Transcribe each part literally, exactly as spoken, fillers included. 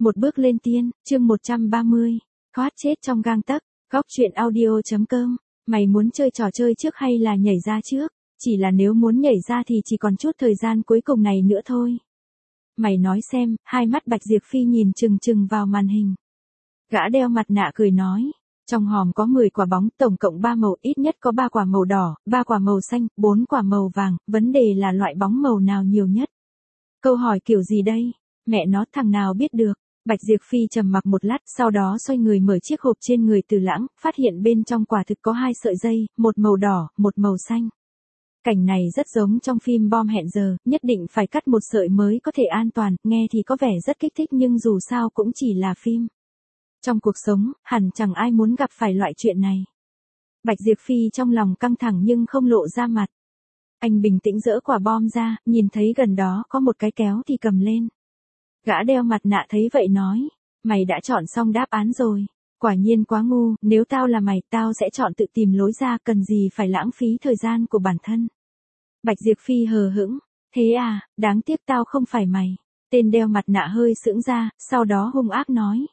Một bước lên tiên, chương một trăm ba mươi. Thoát chết trong gang tấc. Góc truyện audio chấm com. Mày muốn chơi trò chơi trước hay là nhảy ra trước? Chỉ là nếu muốn nhảy ra thì chỉ còn chút thời gian cuối cùng này nữa thôi. Mày nói xem, hai mắt Bạch Diệp Phi nhìn chừng chừng vào màn hình. Gã đeo mặt nạ cười nói. Trong hòm có mười quả bóng, tổng cộng ba màu, ít nhất có ba quả màu đỏ, ba quả màu xanh, bốn quả màu vàng, vấn đề là loại bóng màu nào nhiều nhất. Câu hỏi kiểu gì đây? Mẹ nó, thằng nào biết được. Bạch Diệp Phi trầm mặc một lát, sau đó xoay người mở chiếc hộp trên người Từ Lãng, phát hiện bên trong quả thực có hai sợi dây, một màu đỏ, một màu xanh. Cảnh này rất giống trong phim Bom Hẹn Giờ, nhất định phải cắt một sợi mới có thể an toàn, nghe thì có vẻ rất kích thích nhưng dù sao cũng chỉ là phim. Trong cuộc sống, hẳn chẳng ai muốn gặp phải loại chuyện này. Bạch Diệp Phi trong lòng căng thẳng nhưng không lộ ra mặt. Anh bình tĩnh giở quả bom ra, nhìn thấy gần đó có một cái kéo thì cầm lên. Gã đeo mặt nạ thấy vậy nói, mày đã chọn xong đáp án rồi. Quả nhiên quá ngu, nếu tao là mày, tao sẽ chọn tự tìm lối ra, cần gì phải lãng phí thời gian của bản thân. Bạch Diệp Phi hờ hững, thế à, đáng tiếc tao không phải mày. Tên đeo mặt nạ hơi sững ra, sau đó hung ác nói.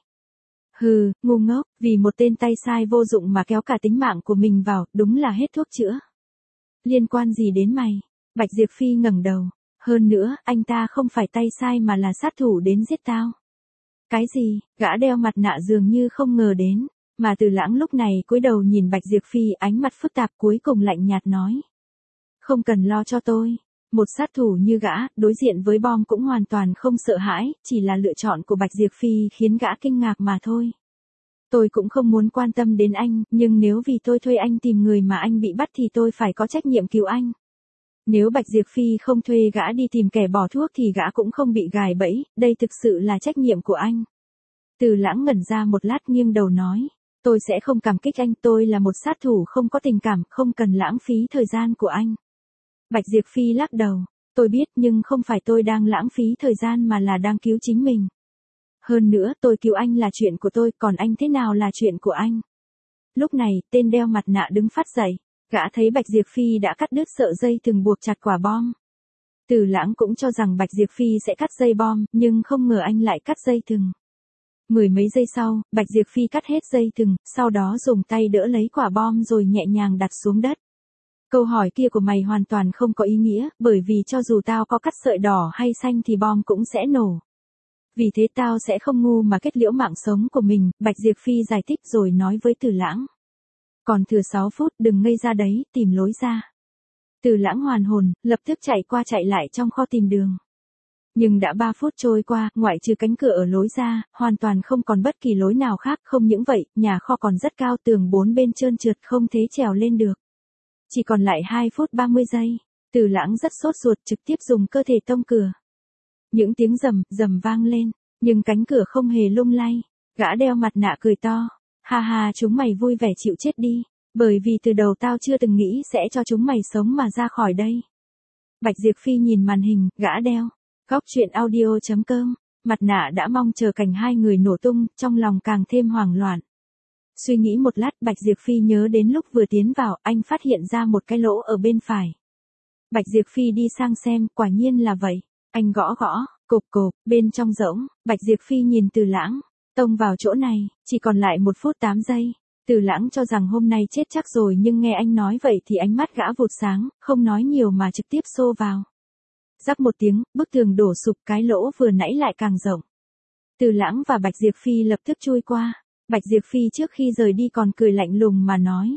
Hừ, ngu ngốc, vì một tên tay sai vô dụng mà kéo cả tính mạng của mình vào, đúng là hết thuốc chữa. Liên quan gì đến mày? Bạch Diệp Phi ngẩng đầu. Hơn nữa, anh ta không phải tay sai mà là sát thủ đến giết tao. Cái gì? Gã đeo mặt nạ dường như không ngờ đến, mà Từ Lãng lúc này cúi đầu nhìn Bạch Diệp Phi, ánh mặt phức tạp, cuối cùng lạnh nhạt nói. Không cần lo cho tôi. Một sát thủ như gã, đối diện với bom cũng hoàn toàn không sợ hãi, chỉ là lựa chọn của Bạch Diệp Phi khiến gã kinh ngạc mà thôi. Tôi cũng không muốn quan tâm đến anh, nhưng nếu vì tôi thuê anh tìm người mà anh bị bắt thì tôi phải có trách nhiệm cứu anh. Nếu Bạch Diệp Phi không thuê gã đi tìm kẻ bỏ thuốc thì gã cũng không bị gài bẫy, đây thực sự là trách nhiệm của anh. Từ Lãng ngẩn ra một lát nghiêng đầu nói, tôi sẽ không cảm kích anh, tôi là một sát thủ không có tình cảm, không cần lãng phí thời gian của anh. Bạch Diệp Phi lắc đầu, tôi biết nhưng không phải tôi đang lãng phí thời gian mà là đang cứu chính mình. Hơn nữa, tôi cứu anh là chuyện của tôi, còn anh thế nào là chuyện của anh. Lúc này, tên đeo mặt nạ đứng phát dậy. Gã thấy Bạch Diệp Phi đã cắt đứt sợi dây thừng buộc chặt quả bom. Từ Lãng cũng cho rằng Bạch Diệp Phi sẽ cắt dây bom, nhưng không ngờ anh lại cắt dây thừng. Mười mấy giây sau, Bạch Diệp Phi cắt hết dây thừng, sau đó dùng tay đỡ lấy quả bom rồi nhẹ nhàng đặt xuống đất. Câu hỏi kia của mày hoàn toàn không có ý nghĩa, bởi vì cho dù tao có cắt sợi đỏ hay xanh thì bom cũng sẽ nổ. Vì thế tao sẽ không ngu mà kết liễu mạng sống của mình, Bạch Diệp Phi giải thích rồi nói với Từ Lãng. Còn thừa sáu phút, đừng ngây ra đấy, tìm lối ra. Từ Lãng hoàn hồn, lập tức chạy qua chạy lại trong kho tìm đường. Nhưng đã ba phút trôi qua, ngoại trừ cánh cửa ở lối ra, hoàn toàn không còn bất kỳ lối nào khác, không những vậy, nhà kho còn rất cao, tường bốn bên trơn trượt không thể trèo lên được. Chỉ còn lại hai phút ba mươi giây, Từ Lãng rất sốt ruột trực tiếp dùng cơ thể tông cửa. Những tiếng rầm, rầm vang lên, nhưng cánh cửa không hề lung lay, gã đeo mặt nạ cười to. Ha ha, chúng mày vui vẻ chịu chết đi, bởi vì từ đầu tao chưa từng nghĩ sẽ cho chúng mày sống mà ra khỏi đây. Bạch Diệp Phi nhìn màn hình, gã đeo. Góc truyện audio chấm com, mặt nạ đã mong chờ cảnh hai người nổ tung, trong lòng càng thêm hoảng loạn. Suy nghĩ một lát, Bạch Diệp Phi nhớ đến lúc vừa tiến vào, anh phát hiện ra một cái lỗ ở bên phải. Bạch Diệp Phi đi sang xem, quả nhiên là vậy. Anh gõ gõ, cộp cộp, bên trong rỗng, Bạch Diệp Phi nhìn Từ Lãng. Tông vào chỗ này, chỉ còn lại một phút tám giây. Từ Lãng cho rằng hôm nay chết chắc rồi nhưng nghe anh nói vậy thì ánh mắt gã vụt sáng, không nói nhiều mà trực tiếp xô vào. Rắc một tiếng, bức tường đổ sụp, cái lỗ vừa nãy lại càng rộng. Từ Lãng và Bạch Diệp Phi lập tức chui qua. Bạch Diệp Phi trước khi rời đi còn cười lạnh lùng mà nói.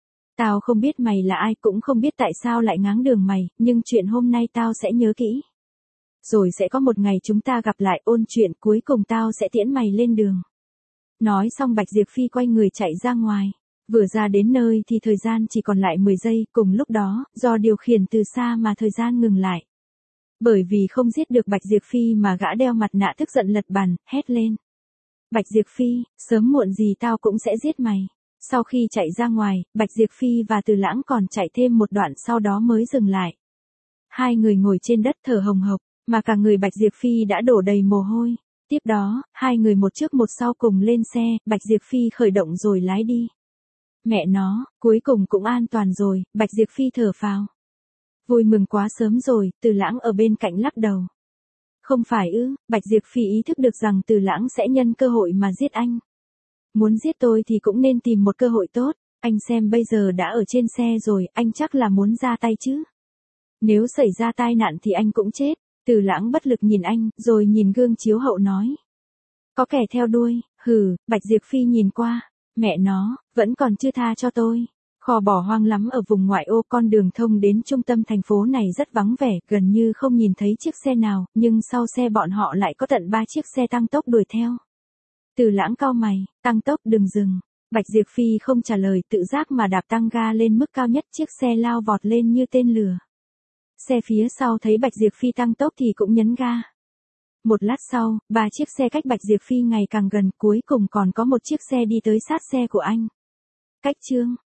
Tao không biết mày là ai, cũng không biết tại sao lại ngáng đường mày, nhưng chuyện hôm nay tao sẽ nhớ kỹ. Rồi sẽ có một ngày chúng ta gặp lại ôn chuyện, cuối cùng tao sẽ tiễn mày lên đường. Nói xong Bạch Diệp Phi quay người chạy ra ngoài. Vừa ra đến nơi thì thời gian chỉ còn lại mười giây, cùng lúc đó, do điều khiển từ xa mà thời gian ngừng lại. Bởi vì không giết được Bạch Diệp Phi mà gã đeo mặt nạ tức giận lật bàn, hét lên. Bạch Diệp Phi, sớm muộn gì tao cũng sẽ giết mày. Sau khi chạy ra ngoài, Bạch Diệp Phi và Từ Lãng còn chạy thêm một đoạn sau đó mới dừng lại. Hai người ngồi trên đất thở hồng hộc, mà cả người Bạch Diệp Phi đã đổ đầy mồ hôi. Tiếp đó, hai người một trước một sau cùng lên xe, Bạch Diệp Phi khởi động rồi lái đi. Mẹ nó, cuối cùng cũng an toàn rồi, Bạch Diệp Phi thở phào. Vui mừng quá sớm rồi, Từ Lãng ở bên cạnh lắc đầu. Không phải ư, Bạch Diệp Phi ý thức được rằng Từ Lãng sẽ nhân cơ hội mà giết anh. Muốn giết tôi thì cũng nên tìm một cơ hội tốt, anh xem bây giờ đã ở trên xe rồi, anh chắc là muốn ra tay chứ. Nếu xảy ra tai nạn thì anh cũng chết. Từ Lãng bất lực nhìn anh, rồi nhìn gương chiếu hậu nói. Có kẻ theo đuôi, hừ, Bạch Diệp Phi nhìn qua, mẹ nó, vẫn còn chưa tha cho tôi. Kho bỏ hoang lắm ở vùng ngoại ô, con đường thông đến trung tâm thành phố này rất vắng vẻ, gần như không nhìn thấy chiếc xe nào, nhưng sau xe bọn họ lại có tận ba chiếc xe tăng tốc đuổi theo. Từ Lãng cau mày, tăng tốc đừng dừng. Bạch Diệp Phi không trả lời, tự giác mà đạp tăng ga lên mức cao nhất, chiếc xe lao vọt lên như tên lửa. Xe phía sau thấy Bạch Diệp Phi tăng tốc thì cũng nhấn ga. Một lát sau, ba chiếc xe cách Bạch Diệp Phi ngày càng gần, cuối cùng còn có một chiếc xe đi tới sát xe của anh. Cách chương